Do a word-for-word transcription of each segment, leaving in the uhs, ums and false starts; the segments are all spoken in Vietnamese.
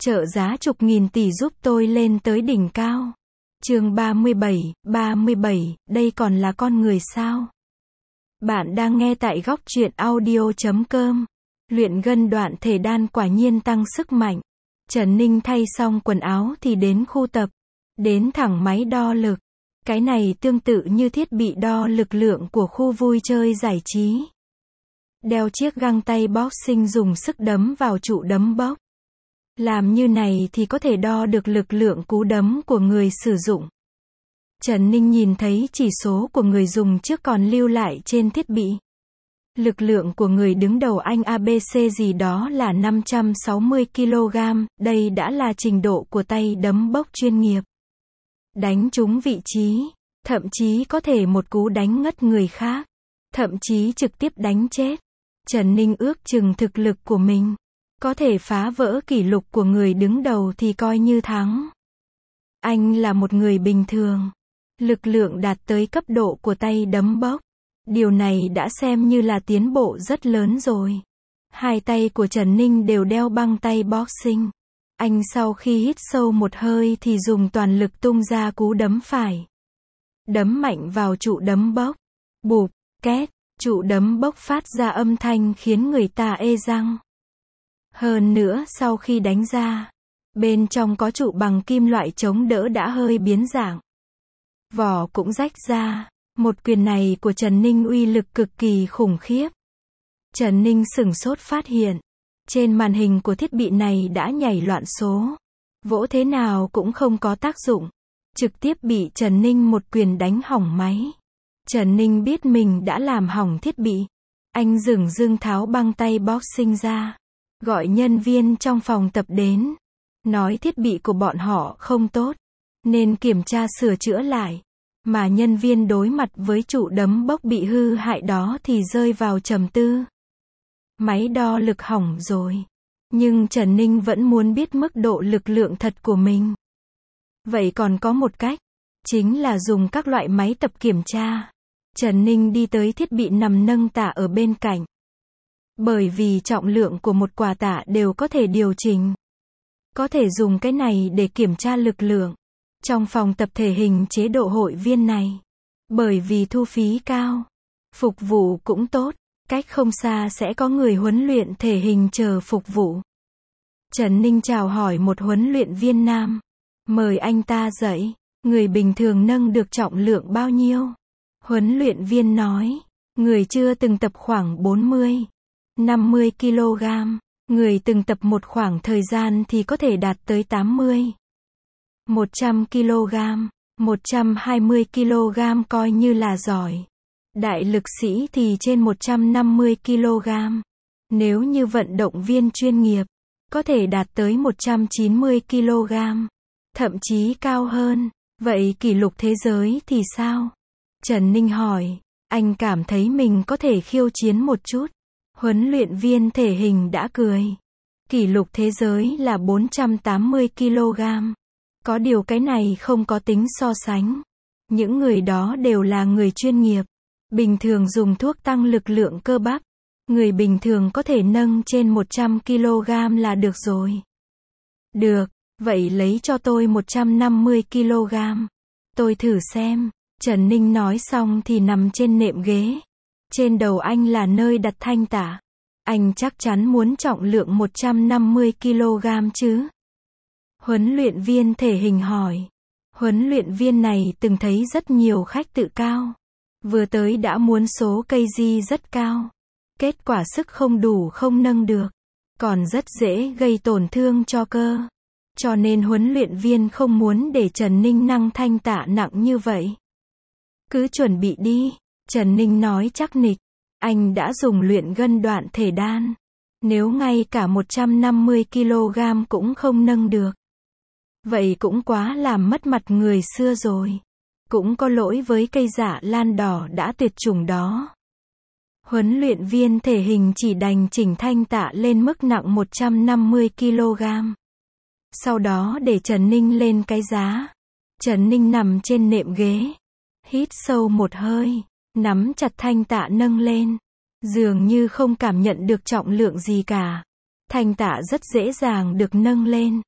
Trợ giá chục nghìn tỷ giúp tôi lên tới đỉnh cao. Chương ba mươi bảy, ba mươi bảy, đây còn là con người sao? Bạn đang nghe tại góc truyện audio chấm com. Luyện gân đoạn thể đan quả nhiên tăng sức mạnh. Trần Ninh thay xong quần áo thì đến khu tập. Đến thẳng máy đo lực. Cái này tương tự như thiết bị đo lực lượng của khu vui chơi giải trí. Đeo chiếc găng tay boxing dùng sức đấm vào trụ đấm bốc. Làm như này thì có thể đo được lực lượng cú đấm của người sử dụng. Trần Ninh nhìn thấy chỉ số của người dùng trước còn lưu lại trên thiết bị. Lực lượng của người đứng đầu anh a bê xê gì đó là năm trăm sáu mươi ki lô gam, đây đã là trình độ của tay đấm bốc chuyên nghiệp. Đánh trúng vị trí, thậm chí có thể một cú đánh ngất người khác, thậm chí trực tiếp đánh chết. Trần Ninh ước chừng thực lực của mình có thể phá vỡ kỷ lục của người đứng đầu thì coi như thắng. Anh là một người bình thường, lực lượng đạt tới cấp độ của tay đấm bốc. Điều này đã xem như là tiến bộ rất lớn rồi. Hai tay của Trần Ninh đều đeo băng tay boxing. Anh sau khi hít sâu một hơi thì dùng toàn lực tung ra cú đấm phải. Đấm mạnh vào trụ đấm bốc. Bụp, két, trụ đấm bốc phát ra âm thanh khiến người ta ê răng. Hơn nữa sau khi đánh ra, bên trong có trụ bằng kim loại chống đỡ đã hơi biến dạng. Vỏ cũng rách ra. Một quyền này của Trần Ninh uy lực cực kỳ khủng khiếp. Trần Ninh sửng sốt phát hiện, trên màn hình của thiết bị này đã nhảy loạn số. Vỗ thế nào cũng không có tác dụng. Trực tiếp bị Trần Ninh một quyền đánh hỏng máy. Trần Ninh biết mình đã làm hỏng thiết bị. Anh dửng dưng tháo băng tay boxing ra. Gọi nhân viên trong phòng tập đến. Nói thiết bị của bọn họ không tốt, nên kiểm tra sửa chữa lại. Mà nhân viên đối mặt với trụ đấm bốc bị hư hại đó thì rơi vào trầm tư. Máy đo lực hỏng rồi. Nhưng Trần Ninh vẫn muốn biết mức độ lực lượng thật của mình. Vậy còn có một cách, chính là dùng các loại máy tập kiểm tra. Trần Ninh đi tới thiết bị nằm nâng tạ ở bên cạnh. Bởi vì trọng lượng của một quả tạ đều có thể điều chỉnh. Có thể dùng cái này để kiểm tra lực lượng. Trong phòng tập thể hình chế độ hội viên này, bởi vì thu phí cao, phục vụ cũng tốt, cách không xa sẽ có người huấn luyện thể hình chờ phục vụ. Trần Ninh chào hỏi một huấn luyện viên nam, mời anh ta dạy, người bình thường nâng được trọng lượng bao nhiêu? Huấn luyện viên nói, người chưa từng tập khoảng bốn mươi, năm mươi ki lô gam, người từng tập một khoảng thời gian thì có thể đạt tới tám mươi. một trăm ki lô gam, một trăm hai mươi ki lô gam coi như là giỏi. Đại lực sĩ thì trên một trăm năm mươi ki lô gam. Nếu như vận động viên chuyên nghiệp, có thể đạt tới một trăm chín mươi ki lô gam. Thậm chí cao hơn. Vậy kỷ lục thế giới thì sao? Trần Ninh hỏi. Anh cảm thấy mình có thể khiêu chiến một chút. Huấn luyện viên thể hình đã cười. Kỷ lục thế giới là bốn trăm tám mươi ki lô gam. Có điều cái này không có tính so sánh. Những người đó đều là người chuyên nghiệp. Bình thường dùng thuốc tăng lực lượng cơ bắp. Người bình thường có thể nâng trên một trăm ki lô gam là được rồi. Được, vậy lấy cho tôi một trăm năm mươi ki lô gam. Tôi thử xem. Trần Ninh nói xong thì nằm trên nệm ghế. Trên đầu anh là nơi đặt thanh tạ. Anh chắc chắn muốn trọng lượng một trăm năm mươi ki lô gam chứ? Huấn luyện viên thể hình hỏi. Huấn luyện viên này từng thấy rất nhiều khách tự cao. Vừa tới đã muốn số ca gi rất cao. Kết quả sức không đủ không nâng được. Còn rất dễ gây tổn thương cho cơ. Cho nên huấn luyện viên không muốn để Trần Ninh nâng thanh tạ nặng như vậy. Cứ chuẩn bị đi. Trần Ninh nói chắc nịch. Anh đã dùng luyện gân đoạn thể đan. Nếu ngay cả một trăm năm mươi ki lô gam cũng không nâng được, vậy cũng quá làm mất mặt người xưa rồi. Cũng có lỗi với cây dạ lan đỏ đã tuyệt chủng đó. Huấn luyện viên thể hình chỉ đành chỉnh thanh tạ lên mức nặng một trăm năm mươi ki lô gam. Sau đó để Trần Ninh lên cái giá. Trần Ninh nằm trên nệm ghế. Hít sâu một hơi. Nắm chặt thanh tạ nâng lên. Dường như không cảm nhận được trọng lượng gì cả. Thanh tạ rất dễ dàng được nâng lên.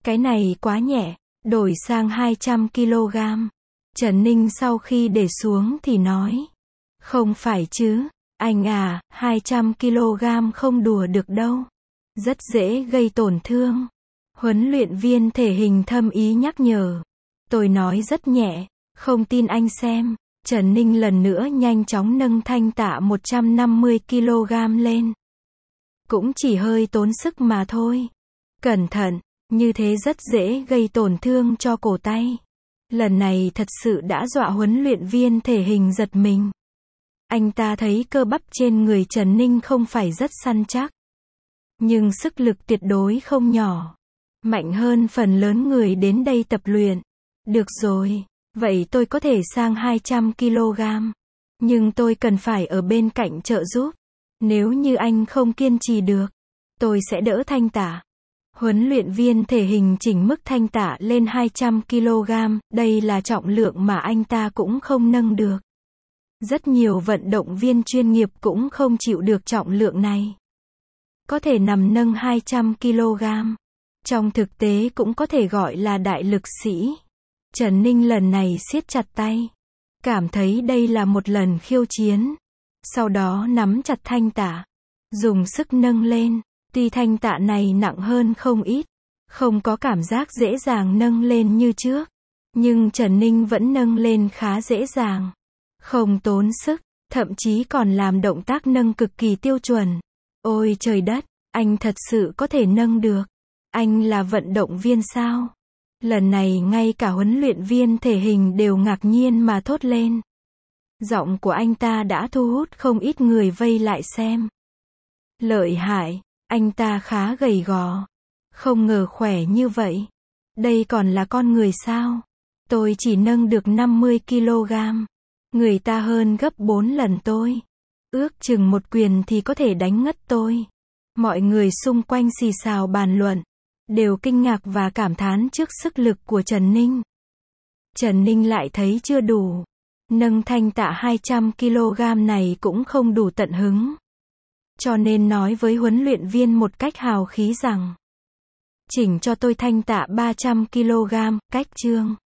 Cái này quá nhẹ, đổi sang hai trăm ki lô gam. Trần Ninh sau khi để xuống thì nói. Không phải chứ, anh à, hai trăm ki lô gam không đùa được đâu. Rất dễ gây tổn thương. Huấn luyện viên thể hình thâm ý nhắc nhở. Tôi nói rất nhẹ, không tin anh xem. Trần Ninh lần nữa nhanh chóng nâng thanh tạ một trăm năm mươi ki lô gam lên. Cũng chỉ hơi tốn sức mà thôi. Cẩn thận, như thế rất dễ gây tổn thương cho cổ tay. Lần này thật sự đã dọa huấn luyện viên thể hình giật mình. Anh ta thấy cơ bắp trên người Trần Ninh không phải rất săn chắc. Nhưng sức lực tuyệt đối không nhỏ. Mạnh hơn phần lớn người đến đây tập luyện. Được rồi, vậy tôi có thể sang hai trăm ki lô gam. Nhưng tôi cần phải ở bên cạnh trợ giúp. Nếu như anh không kiên trì được, tôi sẽ đỡ thanh tạ. Huấn luyện viên thể hình chỉnh mức thanh tạ lên hai trăm ki lô gam, đây là trọng lượng mà anh ta cũng không nâng được. Rất nhiều vận động viên chuyên nghiệp cũng không chịu được trọng lượng này. Có thể nằm nâng hai trăm ki lô gam. Trong thực tế cũng có thể gọi là đại lực sĩ. Trần Ninh lần này siết chặt tay. Cảm thấy đây là một lần khiêu chiến. Sau đó nắm chặt thanh tạ. Dùng sức nâng lên. Tuy thanh tạ này nặng hơn không ít. Không có cảm giác dễ dàng nâng lên như trước. Nhưng Trần Ninh vẫn nâng lên khá dễ dàng. Không tốn sức. Thậm chí còn làm động tác nâng cực kỳ tiêu chuẩn. Ôi trời đất, anh thật sự có thể nâng được. Anh là vận động viên sao? Lần này ngay cả huấn luyện viên thể hình đều ngạc nhiên mà thốt lên. Giọng của anh ta đã thu hút không ít người vây lại xem. Lợi hại, anh ta khá gầy gò. Không ngờ khỏe như vậy. Đây còn là con người sao? Tôi chỉ nâng được năm mươi ki lô gam. Người ta hơn gấp bốn lần tôi. Ước chừng một quyền thì có thể đánh ngất tôi. Mọi người xung quanh xì xào bàn luận. Đều kinh ngạc và cảm thán trước sức lực của Trần Ninh. Trần Ninh lại thấy chưa đủ. Nâng thanh tạ hai trăm ki lô gam này cũng không đủ tận hứng. Cho nên nói với huấn luyện viên một cách hào khí rằng. Chỉnh cho tôi thanh tạ ba trăm ki lô gam, cách chương.